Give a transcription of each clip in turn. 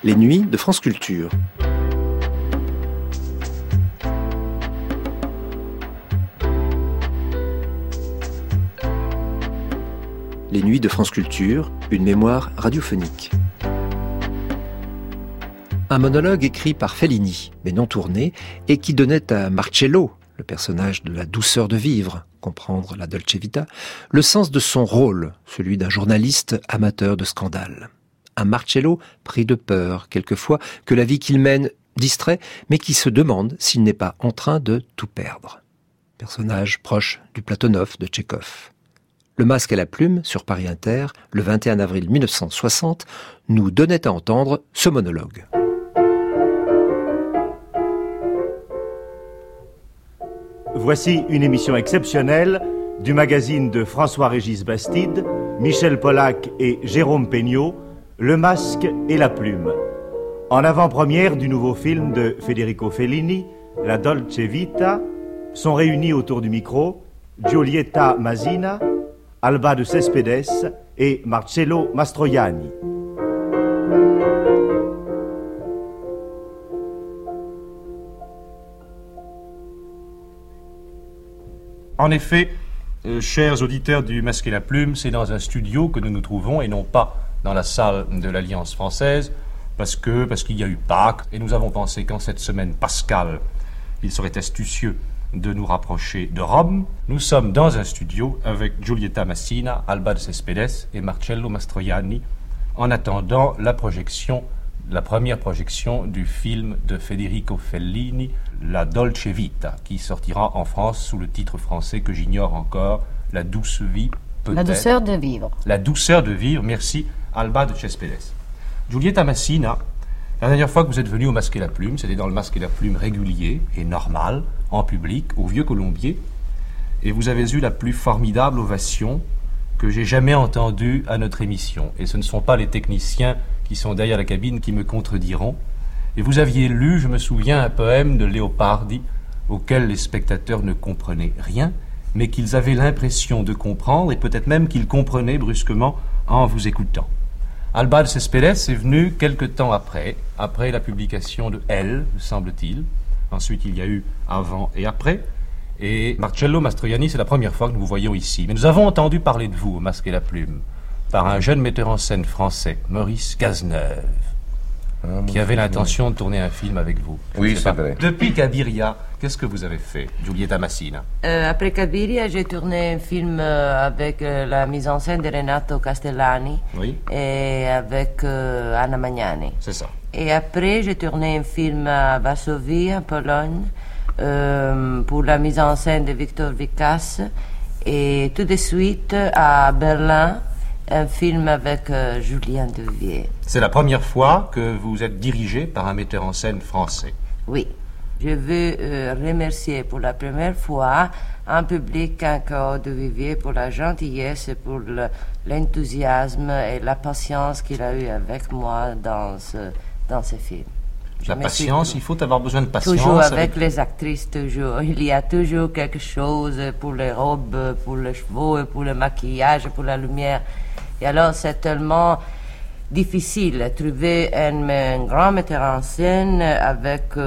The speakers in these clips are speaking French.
Les nuits de France Culture. Les nuits de France Culture, une mémoire radiophonique. Un monologue écrit par Fellini, mais non tourné, et qui donnait à Marcello, le personnage de la douceur de vivre, comprendre la Dolce Vita, le sens de son rôle, celui d'un journaliste amateur de scandale. Un Marcello pris de peur, quelquefois, que la vie qu'il mène distrait, mais qui se demande s'il n'est pas en train de tout perdre. Personnage proche du Platonov de Tchekhov. Le Masque et la Plume, sur Paris Inter, le 21 avril 1960, nous donnait à entendre ce monologue. Voici une émission exceptionnelle du magazine de François-Régis Bastide, Michel Pollack et Jérôme Peignot, Le Masque et la Plume. En avant-première du nouveau film de Federico Fellini, La Dolce Vita, sont réunis autour du micro Giulietta Masina, Alba de Cespedes et Marcello Mastroianni. En effet, chers auditeurs du Masque et la Plume, c'est dans un studio que nous nous trouvons et non pas dans la salle de l'Alliance française parce qu'il y a eu Pâques et nous avons pensé qu'en cette semaine pascale, il serait astucieux de nous rapprocher de Rome. Nous sommes dans un studio avec Giulietta Masina, Alba de Cespedes et Marcello Mastroianni en attendant la première projection du film de Federico Fellini, La Dolce Vita, qui sortira en France sous le titre français que j'ignore encore, La douce vie, peut-être. La douceur de vivre. La douceur de vivre, merci, Alba de Cespedes. Giulietta Masina, la dernière fois que vous êtes venu au Masque et la Plume, c'était dans le Masque et la Plume régulier et normal, en public, au Vieux Colombier, et vous avez eu la plus formidable ovation que j'ai jamais entendue à notre émission. Et ce ne sont pas les techniciens qui sont derrière la cabine qui me contrediront. Et vous aviez lu, je me souviens, un poème de Leopardi auquel les spectateurs ne comprenaient rien, mais qu'ils avaient l'impression de comprendre, et peut-être même qu'ils comprenaient brusquement en vous écoutant. Alba de Cespedes est venu quelque temps après la publication de Elle, semble-t-il. Ensuite, il y a eu Avant et Après. Et Marcello Mastroianni, c'est la première fois que nous vous voyons ici. Mais nous avons entendu parler de vous au Masque et la Plume par un jeune metteur en scène français, Maurice Cazeneuve, qui avait l'intention de tourner un film avec vous. Oui, c'est vrai. Depuis Cabiria, qu'est-ce que vous avez fait, Giulietta Masina? Après Cabiria, j'ai tourné un film avec la mise en scène de Renato Castellani, Oui. Et avec Anna Magnani. C'est ça. Et après, j'ai tourné un film à Varsovie, en Pologne, pour la mise en scène de Victor Vicas. Et tout de suite, à Berlin, un film avec Julien Duvier. C'est la première fois que vous êtes dirigé par un metteur en scène français. Oui. Je veux remercier pour la première fois en public encore Duvivier pour la gentillesse, pour l'enthousiasme et la patience qu'il a eu avec moi dans ce film. La patience, il faut avoir besoin de patience. Toujours avec les actrices, toujours. Il y a toujours quelque chose pour les robes, pour les cheveux, pour le maquillage, pour la lumière. Et alors, c'est tellement difficile de trouver un grand metteur en scène avec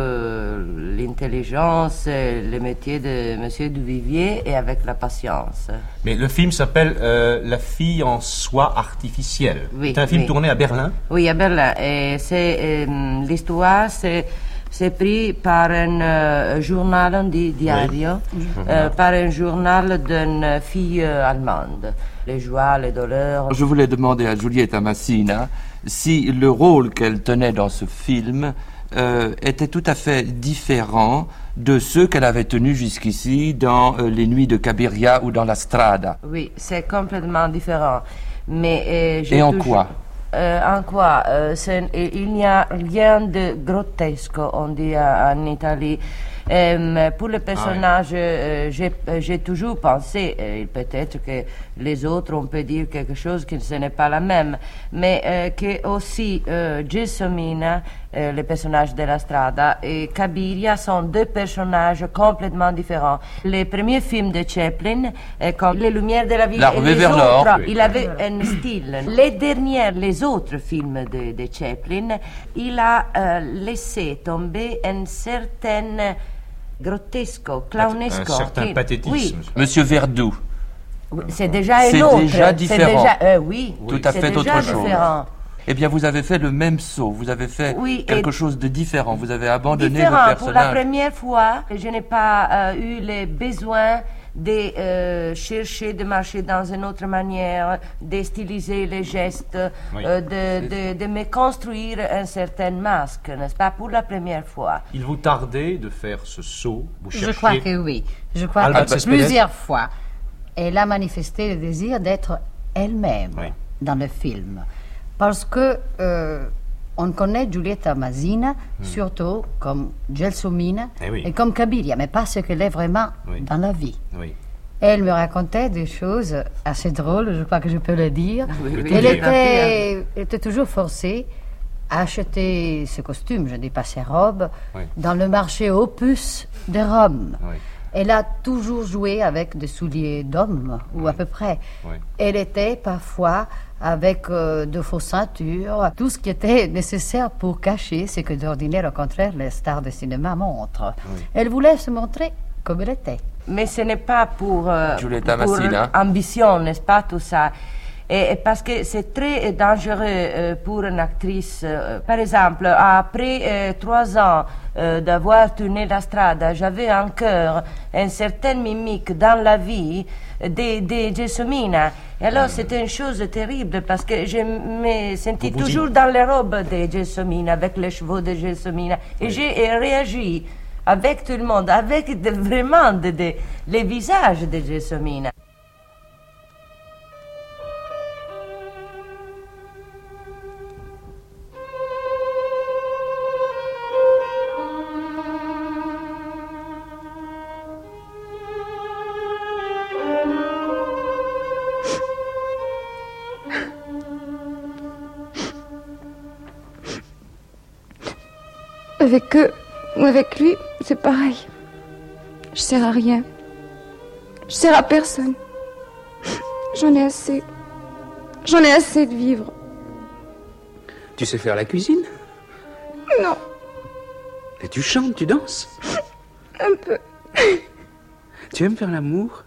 l'intelligence et le métier de M. Duvivier et avec la patience. Mais le film s'appelle La fille en soie artificielle. Oui, c'est un film oui. tourné à Berlin. Oui, à Berlin. Et l'histoire, c'est pris par un journal, on dit diario, par un journal d'une fille allemande. Les joies, les douleurs. Je voulais demander à Giulietta Masina si le rôle qu'elle tenait dans ce film était tout à fait différent de ceux qu'elle avait tenus jusqu'ici dans Les Nuits de Cabiria ou dans La Strada. Oui, c'est complètement différent. Mais, Et en quoi? En quoi? Il n'y a rien de grotesque, on dit en Italie. Pour le personnage, j'ai toujours pensé, peut-être que les autres, on peut dire quelque chose qui ce n'est pas la même, mais que aussi Gelsomina les personnages de la Strada. Et Cabiria sont deux personnages complètement différents. Les premiers films de Chaplin, comme Les Lumières de la Vie La et Ruée les vers l'or, autres, oui. il avait un style. Les autres films de Chaplin, il a laissé tomber un certain grotesco, clownesco. Un certain pathétisme. Oui, Monsieur Verdoux. c'est déjà C'est un autre. déjà différent. Oui, Tout à c'est fait déjà autre chose. différent. Eh bien, vous avez fait le même saut. Vous avez fait Oui, quelque et chose de différent. Vous avez abandonné Différent. le Pour la personnage. première fois, je n'ai pas eu le besoin de chercher de marcher dans une autre manière, de styliser les gestes, Oui. de me construire un certain masque, n'est-ce pas, pour la première fois. Il vous tardait de faire ce saut. Vous cherchiez... Je crois que oui. Je crois Alba que Cespedes. plusieurs fois, elle a manifesté le désir d'être elle-même Oui. dans le film. Parce que on connaît Giulietta Masina surtout comme Gelsomina Eh oui. et comme Cabiria, mais pas ce qu'elle est vraiment Oui. dans la vie. Oui. Elle me racontait des choses assez drôles, je crois que je peux le dire. Oui, oui, Elle oui. était toujours forcée à acheter ses costumes, je ne dis pas ses robes, Oui. dans le marché Opus de Rome. Oui. Elle a toujours joué avec des souliers d'homme, ou à peu près. Oui. Elle était parfois avec de fausses ceintures, tout ce qui était nécessaire pour cacher ce que d'ordinaire, au contraire, les stars de cinéma montrent. Oui. Elle voulait se montrer comme elle était. Mais ce n'est pas pour Giulietta pour Masina. ambition, n'est-ce pas, tout ça. Et parce que c'est très dangereux pour une actrice. Par exemple, après 3 ans d'avoir tourné la Strada, j'avais encore une certaine mimique dans la vie de Gelsomina. Et alors, c'était une chose terrible parce que je me sentis Vous toujours dans les robes de Gelsomina, avec les cheveux de Gelsomina. Et j'ai réagi avec tout le monde, avec vraiment les visages de Gelsomina. Avec eux ou avec lui, c'est pareil. Je sers à rien. Je sers à personne. J'en ai assez. J'en ai assez de vivre. Tu sais faire la cuisine? Non, Et tu chantes, tu danses? un peu. Tu aimes faire l'amour?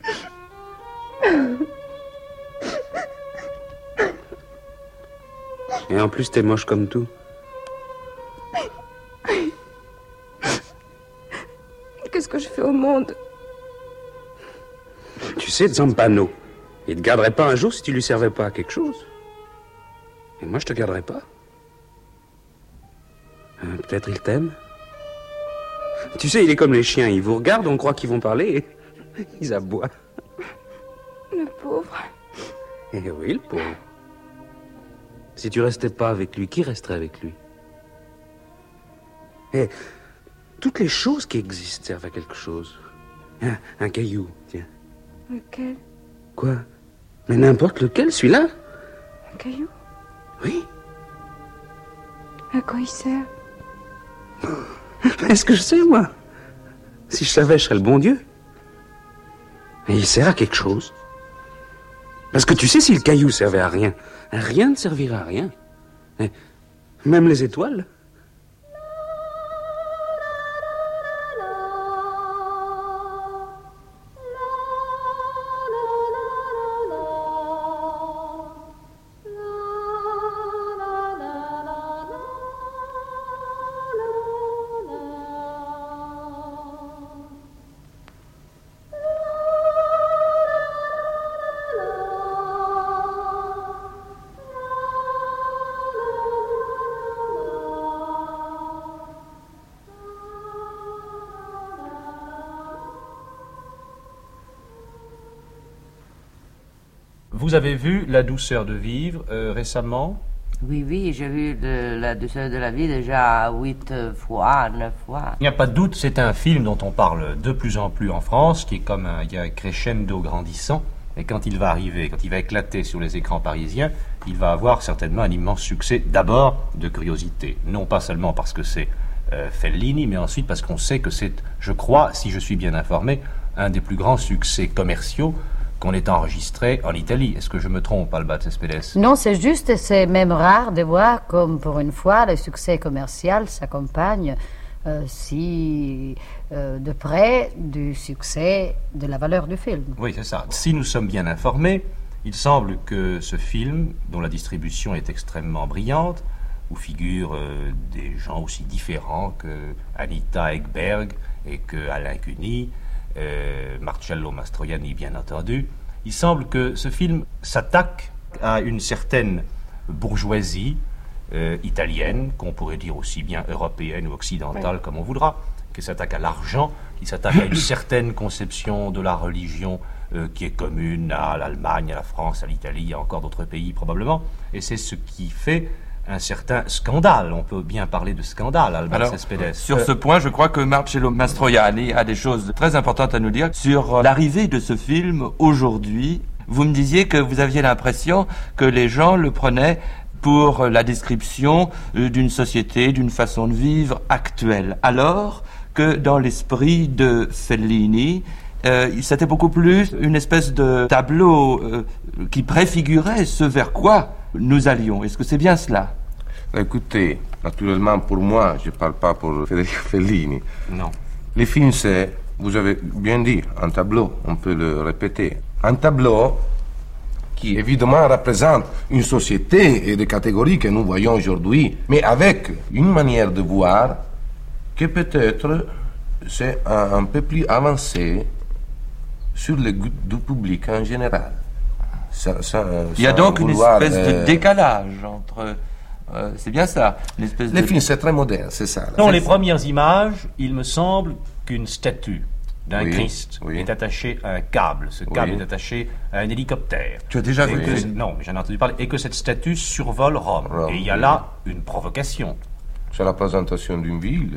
Et en plus, t'es moche comme tout. Qu'est-ce que je fais au monde? Tu sais, Zampano, il te garderait pas un jour si tu lui servais pas à quelque chose. Et moi, je te garderais pas. Peut-être il t'aime. Tu sais, il est comme les chiens. Ils vous regardent, on croit qu'ils vont parler et ils aboient. Le pauvre. Eh oui, le pauvre. Si tu restais pas avec lui, qui resterait avec lui? Eh, toutes les choses qui existent servent à quelque chose. Un caillou, tiens. Lequel? Quoi? Mais n'importe lequel, celui-là? Un caillou? Oui. À quoi il sert? Est-ce que je sais, moi? Si je savais, je serais le bon Dieu. Et il sert à quelque chose. Parce que tu sais, si le caillou servait à rien, rien ne servirait à rien. Et même les étoiles. Vous avez vu La douceur de vivre récemment? Oui, oui, j'ai vu La douceur de la vie déjà 8 fois, 9 fois. Il n'y a pas de doute, c'est un film dont on parle de plus en plus en France, qui est comme il y a un crescendo grandissant. Et quand il va arriver, quand il va éclater sur les écrans parisiens, il va avoir certainement un immense succès, d'abord de curiosité. Non pas seulement parce que c'est Fellini, mais ensuite parce qu'on sait que c'est, je crois, si je suis bien informé, un des plus grands succès commerciaux qu'on ait enregistré en Italie. Est-ce que je me trompe, Alba Cespedes? Non, c'est juste et c'est même rare de voir comme, pour une fois, le succès commercial s'accompagne de près du succès de la valeur du film. Oui, c'est ça. Si nous sommes bien informés, il semble que ce film, dont la distribution est extrêmement brillante, où figurent des gens aussi différents que Anita Ekberg et que Alain Cuny, Marcello Mastroianni bien entendu, il semble que ce film s'attaque à une certaine bourgeoisie italienne, qu'on pourrait dire aussi bien européenne ou occidentale comme on voudra, qui s'attaque à l'argent, qui s'attaque à une certaine conception de la religion qui est commune à l'Allemagne, à la France, à l'Italie, à encore d'autres pays probablement, et c'est ce qui fait un certain scandale. On peut bien parler de scandale, Alba Cespedes. Sur ce point, je crois que Marcello Mastroianni a des choses très importantes à nous dire sur l'arrivée de ce film aujourd'hui. Vous me disiez que vous aviez l'impression que les gens le prenaient pour la description d'une société, d'une façon de vivre actuelle, alors que dans l'esprit de Fellini, c'était beaucoup plus une espèce de tableau qui préfigurait ce vers quoi nous allions. Est-ce que c'est bien cela? Écoutez, naturellement pour moi, je ne parle pas pour Federico Fellini. Non. Le film, c'est, vous avez bien dit, un tableau, on peut le répéter. Un tableau qui évidemment représente une société et des catégories que nous voyons aujourd'hui, mais avec une manière de voir que peut-être c'est un peu plus avancé sur le goût du public en général. Il y a donc une espèce de décalage entre... c'est bien ça, une espèce le film, c'est très moderne, c'est ça. Dans les premières images, il me semble qu'une statue d'un Christ est attachée à un câble. Ce câble est attaché à un hélicoptère. Tu as déjà vu que... Non, mais j'en ai entendu parler. Et que cette statue survole Rome. Et il y a là une provocation. C'est la présentation d'une ville.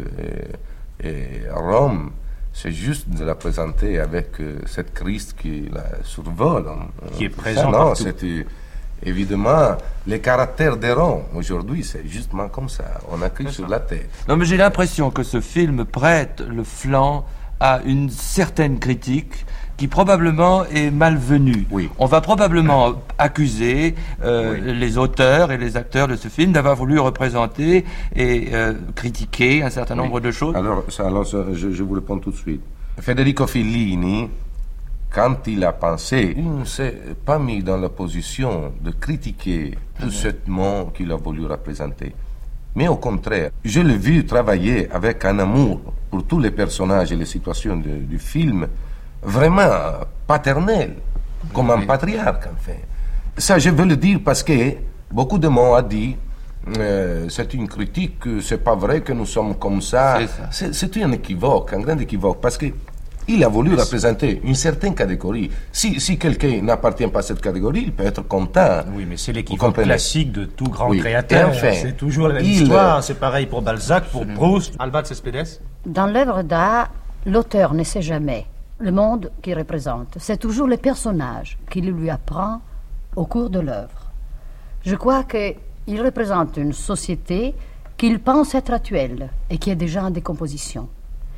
Et Rome, c'est juste de la présenter avec cette Christ qui la survole. Qui est présent partout. C'est évidemment le caractère de Rome. Aujourd'hui, c'est justement comme ça. On a écrit sur la tête. Non, mais j'ai l'impression que ce film prête le flanc à une certaine critique qui probablement est malvenue. Oui. On va probablement accuser les auteurs et les acteurs de ce film d'avoir voulu représenter et critiquer un certain nombre de choses. Alors, je vous réponds tout de suite. Federico Fellini, quand il a pensé, il ne s'est pas mis dans la position de critiquer tout ce monde qu'il a voulu représenter. Mais au contraire, je l'ai vu travailler avec un amour pour tous les personnages et les situations du film, vraiment paternel, comme un patriarche en fait. Ça, je veux le dire parce que beaucoup de monde a dit c'est une critique, c'est pas vrai que nous sommes comme ça. C'est un équivoque, un grand équivoque, parce que il a voulu représenter une certaine catégorie. Si quelqu'un n'appartient pas à cette catégorie, il peut être content. Oui, mais c'est l'équivoque classique de tout grand créateur. Enfin, c'est toujours la même histoire. C'est pareil pour Balzac, pour Proust. Alba Cespedes. Dans l'œuvre d'art, l'auteur ne sait jamais le monde qu'il représente. C'est toujours le personnage qu'il lui apprend au cours de l'œuvre. Je crois qu'il représente une société qu'il pense être actuelle et qui est déjà en décomposition.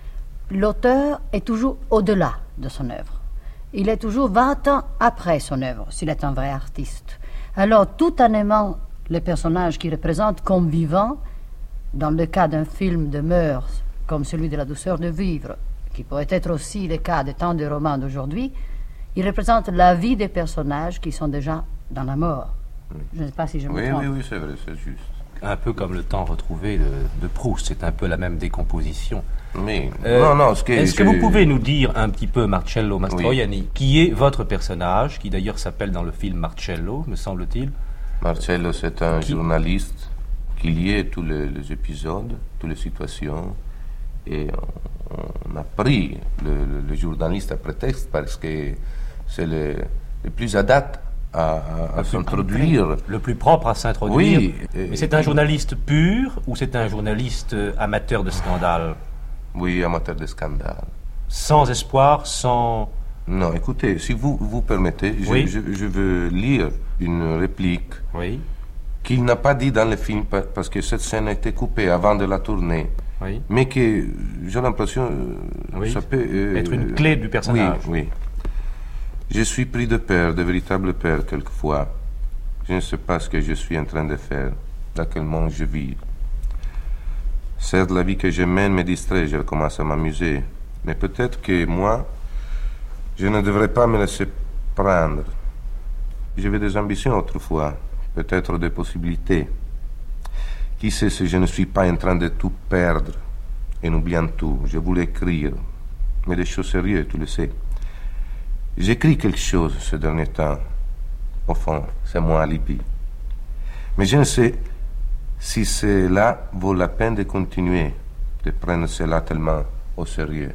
L'auteur est toujours au-delà de son œuvre. Il est toujours 20 ans après son œuvre, s'il est un vrai artiste. Alors, tout en aimant le personnage qu'il représente comme vivant, dans le cas d'un film de mœurs comme celui de La douceur de vivre, qui pourrait être aussi le cas de tant de romans d'aujourd'hui, il représente la vie des personnages qui sont déjà dans la mort. Je ne sais pas si je me trompe. Oui, c'est vrai, c'est juste. Un peu comme le temps retrouvé de Proust, c'est un peu la même décomposition. Mais est-ce que vous pouvez nous dire un petit peu, Marcello Mastroianni, qui est votre personnage, qui d'ailleurs s'appelle dans le film Marcello, me semble-t-il? Marcello, c'est un journaliste qui liait tous les épisodes, toutes les situations, et on a pris le journaliste à prétexte parce que c'est le plus adapté à s'introduire. Le plus propre à s'introduire. Oui. Mais c'est un journaliste pur ou c'est un journaliste amateur de scandale? Oui, amateur de scandale. Sans espoir, sans Non, écoutez, si vous permettez, je veux lire une réplique qu'il n'a pas dit dans le film parce que cette scène a été coupée avant de la tourner. Oui. Mais que j'ai l'impression ça peut être une clé du personnage. Oui. Je suis pris de peur, de véritable peur quelquefois. Je ne sais pas ce que je suis en train de faire, dans quel monde je vis. Certes, la vie que je mène me distrait, je commence à m'amuser. Mais peut-être que moi, je ne devrais pas me laisser prendre. J'avais des ambitions autrefois, peut-être des possibilités. Qui sait si je ne suis pas en train de tout perdre en oubliant tout. Je voulais écrire, mais des choses sérieuses, tu le sais. J'écris quelque chose ce dernier temps. Au fond, c'est mon alibi. Mais je ne sais si cela vaut la peine de continuer, de prendre cela tellement au sérieux.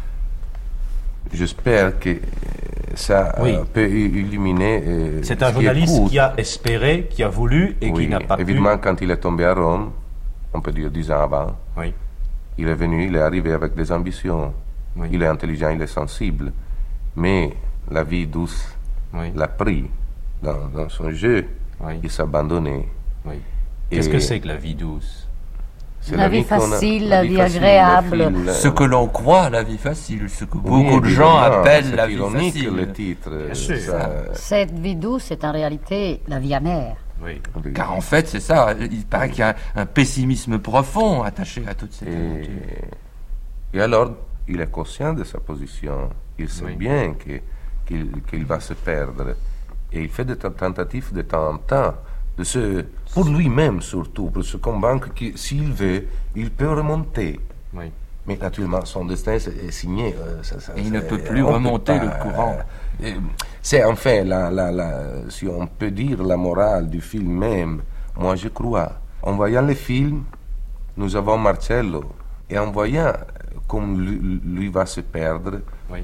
J'espère que ça peut illuminer. C'est un journaliste qui a espéré, qui a voulu et qui n'a pas pu. Évidemment, quand il est tombé à Rome, on peut dire 10 ans avant, il est venu, il est arrivé avec des ambitions. Il est intelligent, il est sensible. Mais la vie douce l'a pris dans son jeu. Il s'est abandonné. Qu'est-ce que c'est que la vie douce? La vie facile, la vie agréable. Ce que l'on croit, la vie facile, ce que beaucoup de gens appellent la vie facile. Le titre. Cette vie douce est en réalité la vie amère. Oui. Car en fait, c'est ça. Il paraît qu'il y a un pessimisme profond attaché à toute cette aventure. Et alors, il est conscient de sa position. Il sait bien qu'il va se perdre. Et il fait des tentatives de temps en temps. Pour lui-même surtout, pour se convaincre que s'il veut, il peut remonter. Mais naturellement, son destin est signé. Et il ne peut plus remonter le courant. C'est enfin, si on peut dire, la morale du film même. Moi, je crois. En voyant le film, nous avons Marcello. Et en voyant comme lui va se perdre,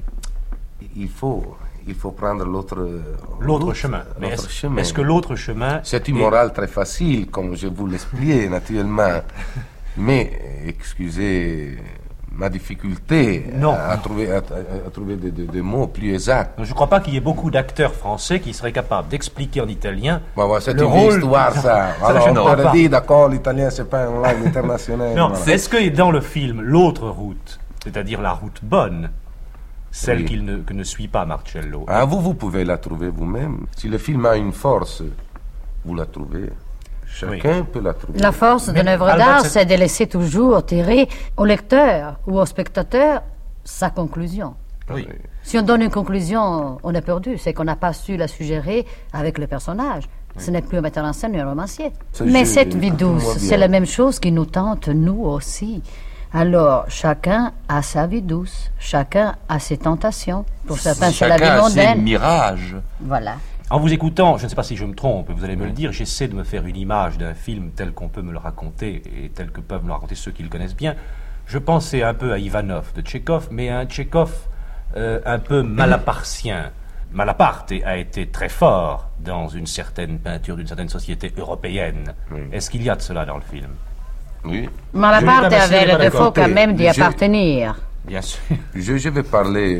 il faut prendre l'autre chemin. Mais est-ce que l'autre chemin... C'est une morale très facile, comme je vous l'expliquais, naturellement. Mais, excusez ma difficulté à trouver des mots plus exacts. Je ne crois pas qu'il y ait beaucoup d'acteurs français qui seraient capables d'expliquer en italien c'est le une rôle... histoire, ça. Alors, on aurait dit, d'accord, l'italien, c'est pas une langue internationale. Non, est-ce que dans le film, l'autre route, c'est-à-dire la route bonne, celle que ne suit pas Marcello. Vous pouvez la trouver vous-même. Si le film a une force, vous la trouvez. Chacun peut la trouver. La force d'une œuvre d'art, c'est de laisser toujours tirer au lecteur ou au spectateur sa conclusion. Si on donne une conclusion, on est perdu. C'est qu'on n'a pas su la suggérer avec le personnage. Ce n'est plus un metteur en scène, un romancier. Mais cette vie douce, c'est la même chose qui nous tente, nous aussi. Alors, chacun a sa vie douce, chacun a ses tentations. Pour certains, c'est la vie mondaine. Chacun a ses mirages. Voilà. En vous écoutant, je ne sais pas si je me trompe, vous allez me le dire, j'essaie de me faire une image d'un film tel qu'on peut me le raconter et tel que peuvent me le raconter ceux qui le connaissent bien. Je pensais un peu à Ivanov de Tchekhov, mais à un Tchekhov un peu malapartien. Malaparte a été très fort dans une certaine peinture d'une certaine société européenne. Est-ce qu'il y a de cela dans le film? Oui. Malaparte avait le défaut quand même d'y appartenir. Bien sûr. Je vais parler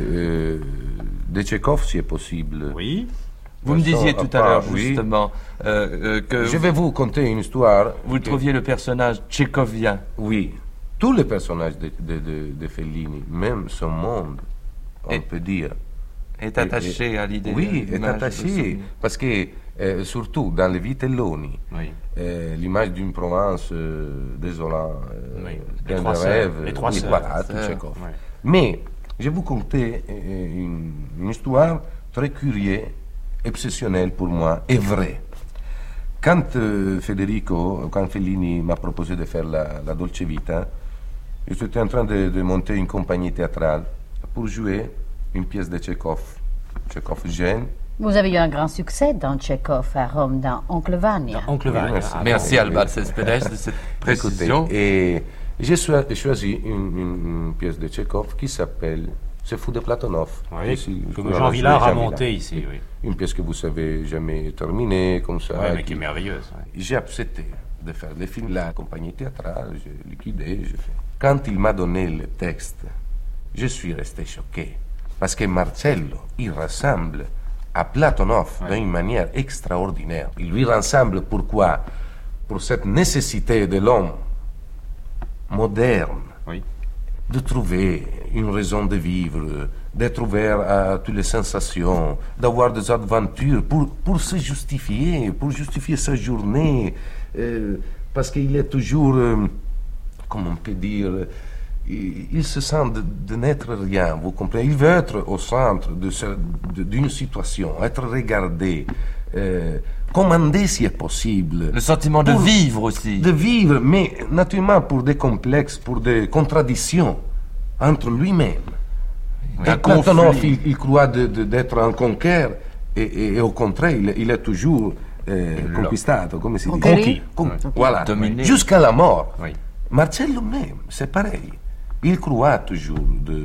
de Tchekhov, si est possible. Oui. Vous me disiez tout à l'heure, justement, que... Je vais vous conter une histoire. Vous trouviez le personnage tchécovien. Oui. Tous les personnages de Fellini, même son monde, on peut dire... Est attaché à l'idée. Oui, est attaché. Parce que, surtout dans les Vitelloni, l'image d'une Provence désolante, pleine de rêves, les trois sœurs. Voilà, tout Tchekhov. Mais, je vais vous conter une histoire très curieuse, obsessionnelle pour moi, et vraie. Quand Fellini m'a proposé de faire la Dolce Vita, j'étais en train de monter une compagnie théâtrale pour jouer une pièce de Tchekhov jeune. Vous avez eu un grand succès dans Tchekhov à Rome, dans Oncle Vania. Oncle Vania. Merci Alba Cespedes de cette précision. Et j'ai choisi une pièce de Tchekhov qui s'appelle Ce fou de Platonov. Oui, comme Jean Villard a monté ici. Oui. Une pièce que vous savez jamais terminée, comme ça. Oui, mais qui est merveilleuse. J'ai accepté de faire le film, la compagnie théâtrale, j'ai liquidé, j'ai fait. Quand il m'a donné le texte, je suis resté choqué. Parce que Marcello, il ressemble à Platonov d'une manière extraordinaire. Il lui ressemble pourquoi? Pour cette nécessité de l'homme moderne de trouver une raison de vivre, d'être ouvert à toutes les sensations, d'avoir des aventures pour se justifier, pour justifier sa journée, parce qu'il est toujours, comment on peut dire, il se sent de n'être rien, vous comprenez? Il veut être au centre d'une situation, être regardé, commandé si est possible. Le sentiment de vivre aussi. De vivre, mais naturellement pour des complexes, pour des contradictions entre lui-même. Et Platonov, il croit d'être un conquérant, et au contraire, il est toujours conquistato, come si dit? Conquis. Voilà, jusqu'à la mort. Marcello même, c'est pareil. Il croit toujours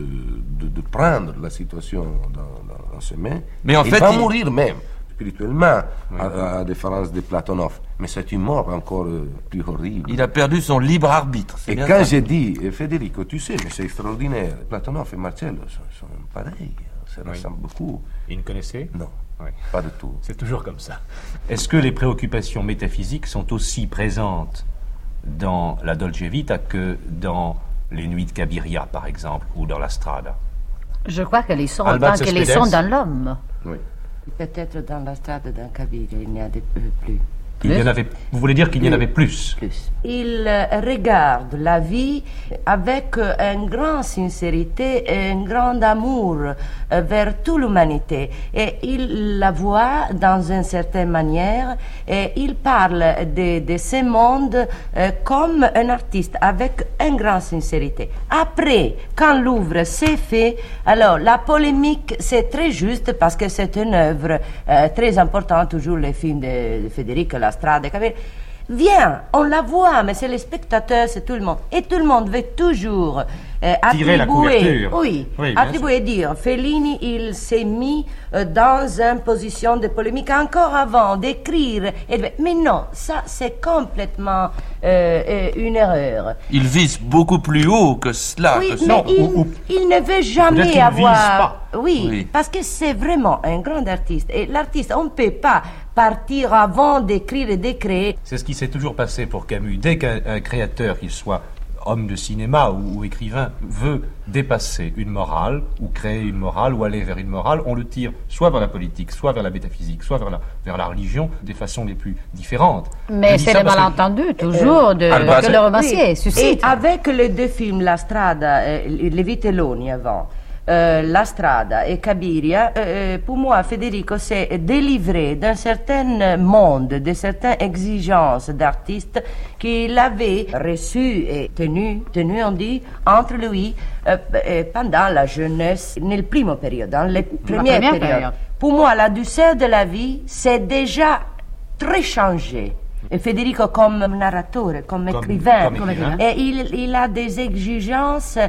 de prendre la situation dans ses mains. Mais en fait, il va mourir même, spirituellement, à différence de Platonov. Mais c'est une mort encore plus horrible. Il a perdu son libre arbitre. Et quand j'ai dit, Federico, tu sais, mais c'est extraordinaire, Platonov et Marcello sont pareils, ça ressemble beaucoup. Et vous connaissez? Non, pas du tout. C'est toujours comme ça. Est-ce que les préoccupations métaphysiques sont aussi présentes dans la Dolce Vita que dans les Nuits de Cabiria, par exemple, ou dans la Strada? Je crois qu'elles y sont autant qu'elles y sont dans l'homme. Oui. Peut-être dans la Strada, dans Cabiria, il n'y a plus. Il y en avait, vous voulez dire qu'il y en avait plus? Il regarde la vie avec une grande sincérité et un grand amour vers toute l'humanité. Et il la voit dans une certaine manière et il parle de ce monde comme un artiste avec une grande sincérité. Après, quand l'œuvre s'est fait, alors la polémique c'est très juste parce que c'est une œuvre très importante, toujours les films de Federico, la Strada, Viens, on la voit, mais c'est les spectateurs, c'est tout le monde. Et tout le monde veut toujours tirer la couverture. Oui, attribuer et dire, Fellini, il s'est mis dans une position de polémique encore avant d'écrire. Mais non, ça c'est complètement une erreur. Il vise beaucoup plus haut que cela. Oui, mais il ne veut jamais avoir... Oui, parce que c'est vraiment un grand artiste. Et l'artiste, on ne peut pas partir avant d'écrire et de créer. C'est ce qui s'est toujours passé pour Camus. Dès qu'un créateur, qu'il soit homme de cinéma ou écrivain, veut dépasser une morale, ou créer une morale, ou aller vers une morale, on le tire soit vers la politique, soit vers la métaphysique, soit vers la religion, des façons les plus différentes. Mais c'est le malentendu, toujours, que le romancier suscite. Et avec les deux films, La Strada, les Vitelloni avant, La Strada et Cabiria, pour moi, Federico s'est délivré d'un certain monde, de certaines exigences d'artistes qu'il avait reçues et tenues, on dit, entre lui pendant la jeunesse, nel primo période, dans les premières périodes. Pour moi, la douceur de la vie, c'est déjà très changé. Et Federico comme narrateur, comme écrivain, et il a des exigences...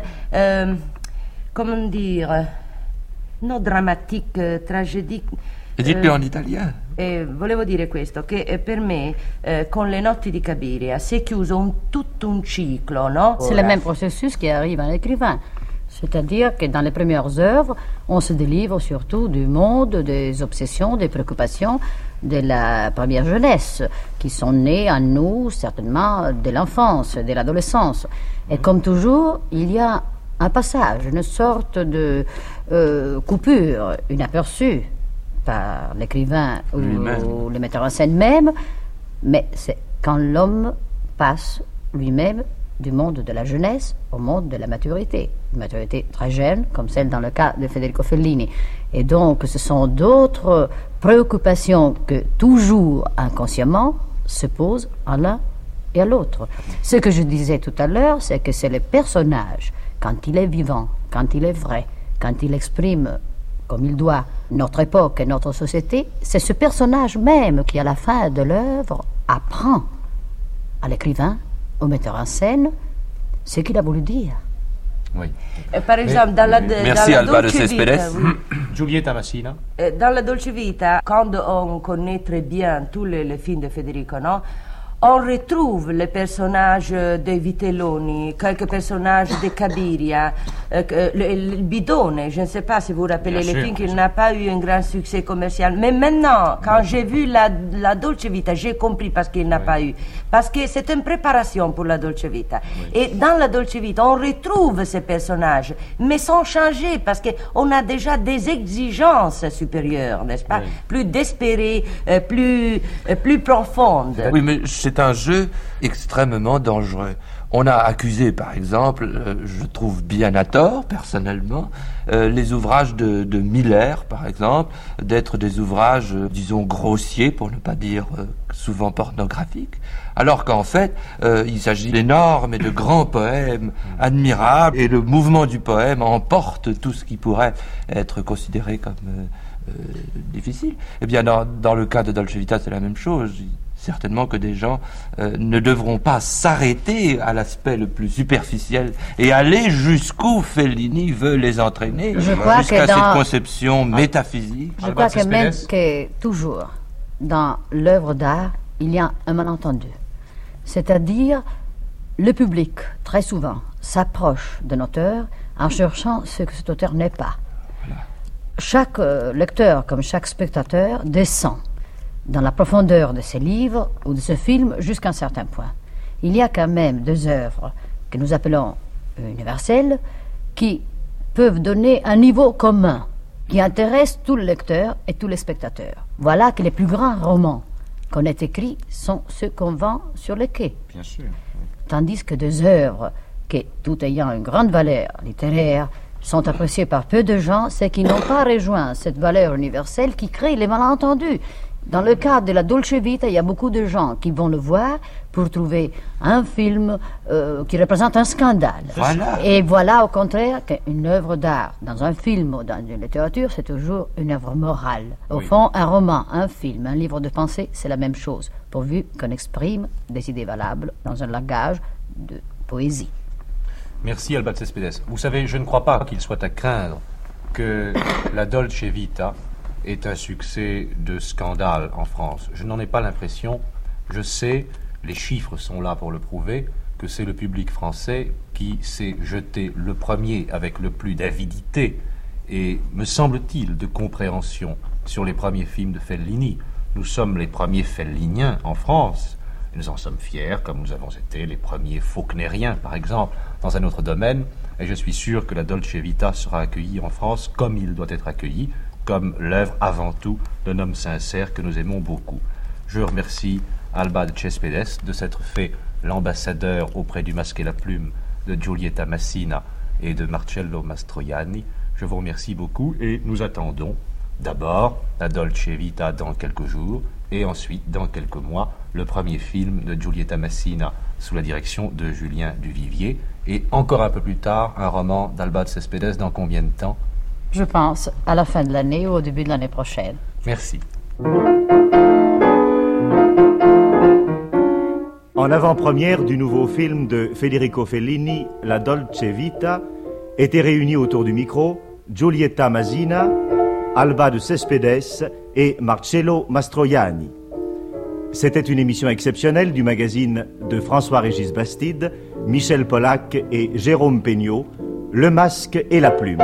comment dire, non drammatiche, tragedique. E dites-le en italien. Volevo dire questo, che per me, con le notti di Cabiria, si è chiuso tutto un ciclo, no? C'est le même processus qui arrive à l'écrivain. C'est-à-dire que dans les premières œuvres, on se délivre surtout du monde, des obsessions, des préoccupations de la première jeunesse, qui sont nées en nous, certainement, de l'enfance, de l'adolescence. Et comme toujours, il y a un passage, une sorte de coupure inaperçue par l'écrivain ou le metteur en scène même, mais c'est quand l'homme passe lui-même du monde de la jeunesse au monde de la maturité. Une maturité très jeune, comme celle dans le cas de Federico Fellini. Et donc, ce sont d'autres préoccupations que, toujours inconsciemment, se posent à l'un et à l'autre. Ce que je disais tout à l'heure, c'est que c'est le personnage, quand il est vivant, quand il est vrai, quand il exprime comme il doit notre époque et notre société, c'est ce personnage même qui, à la fin de l'œuvre, apprend à l'écrivain, au metteur en scène, ce qu'il a voulu dire. Oui. Par exemple, dans la Merci Alba de Cespedes. Giulietta Massina. Dans la Dolce Vita, quand on connaît très bien tous les films de Federico, no? On retrouve les personnages de Vitelloni, quelques personnages de Cabiria, le Bidone, je ne sais pas si vous vous rappelez Bien les sûr, films, bien qu'il sûr. n'a pas eu un grand succès commercial. Mais maintenant, quand j'ai vu la Dolce Vita, j'ai compris parce qu'il n'a pas eu. Parce que c'est une préparation pour la Dolce Vita. Et dans la Dolce Vita, on retrouve ces personnages, mais sans changer, parce qu'on a déjà des exigences supérieures, n'est-ce pas? Plus désespérées, plus profondes. Oui, mais c'est un jeu extrêmement dangereux. On a accusé, par exemple, je trouve bien à tort, personnellement, les ouvrages de Miller, par exemple, d'être des ouvrages, disons, grossiers, pour ne pas dire souvent pornographiques, alors qu'en fait, il s'agit d'énormes et de grands poèmes admirables, et le mouvement du poème emporte tout ce qui pourrait être considéré comme difficile. Eh bien, dans le cas de Dolce Vita, c'est la même chose. Certainement que des gens ne devront pas s'arrêter à l'aspect le plus superficiel et aller jusqu'où Fellini veut les entraîner, jusqu'à cette conception métaphysique. Je crois que même que toujours, dans l'œuvre d'art, il y a un malentendu. C'est-à-dire, le public, très souvent, s'approche d'un auteur en cherchant ce que cet auteur n'est pas. Voilà. Chaque lecteur, comme chaque spectateur, descend dans la profondeur de ces livres ou de ce film jusqu'à un certain point. Il y a quand même deux œuvres que nous appelons universelles qui peuvent donner un niveau commun qui intéresse tout le lecteur et tous les spectateurs. Voilà que les plus grands romans qu'on ait écrits sont ceux qu'on vend sur les quais. Bien sûr. Tandis que deux œuvres qui, tout ayant une grande valeur littéraire, sont appréciées par peu de gens, c'est qui n'ont pas rejoint cette valeur universelle qui crée les malentendus. Dans le cadre de la Dolce Vita, il y a beaucoup de gens qui vont le voir pour trouver un film qui représente un scandale. Voilà. Et voilà, au contraire, qu'une œuvre d'art, dans un film ou dans une littérature, c'est toujours une œuvre morale. Au fond, un roman, un film, un livre de pensée, c'est la même chose, pourvu qu'on exprime des idées valables dans un langage de poésie. Merci Alba de Cespedes. Vous savez, je ne crois pas qu'il soit à craindre que la Dolce Vita est un succès de scandale en France. Je n'en ai pas l'impression. Je sais, les chiffres sont là pour le prouver, que c'est le public français qui s'est jeté le premier avec le plus d'avidité et, me semble-t-il, de compréhension sur les premiers films de Fellini. Nous sommes les premiers felliniens en France. Et nous en sommes fiers, comme nous avons été les premiers faulknériens, par exemple, dans un autre domaine. Et je suis sûr que la Dolce Vita sera accueillie en France comme il doit être accueilli, comme l'œuvre avant tout d'un homme sincère que nous aimons beaucoup. Je remercie Alba de Cespedes de s'être fait l'ambassadeur auprès du Masque et la Plume de Giulietta Massina et de Marcello Mastroianni. Je vous remercie beaucoup et nous attendons d'abord la Dolce Vita dans quelques jours et ensuite, dans quelques mois, le premier film de Giulietta Massina sous la direction de Julien Duvivier et encore un peu plus tard, un roman d'Alba de Cespedes dans combien de temps ? Je pense à la fin de l'année ou au début de l'année prochaine. Merci. En avant-première du nouveau film de Federico Fellini, La Dolce Vita, étaient réunis autour du micro Giulietta Massina, Alba de Cespedes et Marcello Mastroianni. C'était une émission exceptionnelle du magazine de François-Régis Bastide, Michel Polac et Jérôme Peignot, Le Masque et la Plume.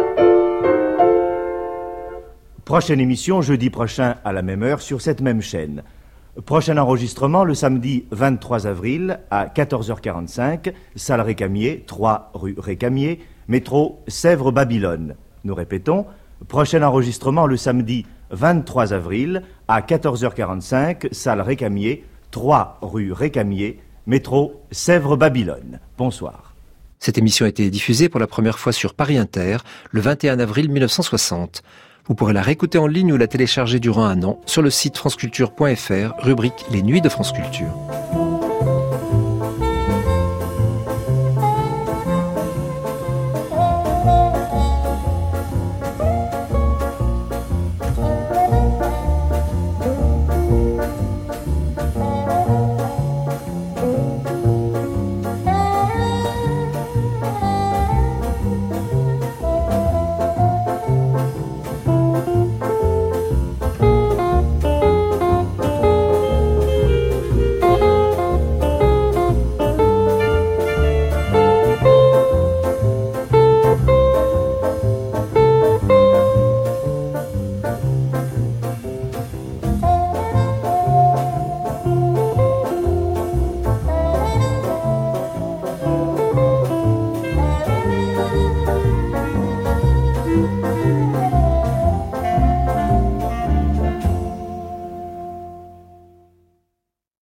Prochaine émission jeudi prochain à la même heure sur cette même chaîne. Prochain enregistrement le samedi 23 avril à 14h45, salle Récamier, 3 rue Récamier, métro Sèvres-Babylone. Nous répétons, prochain enregistrement le samedi 23 avril à 14h45, salle Récamier, 3 rue Récamier, métro Sèvres-Babylone. Bonsoir. Cette émission a été diffusée pour la première fois sur Paris Inter le 21 avril 1960. Vous pourrez la réécouter en ligne ou la télécharger durant un an sur le site franceculture.fr, rubrique Les Nuits de France Culture.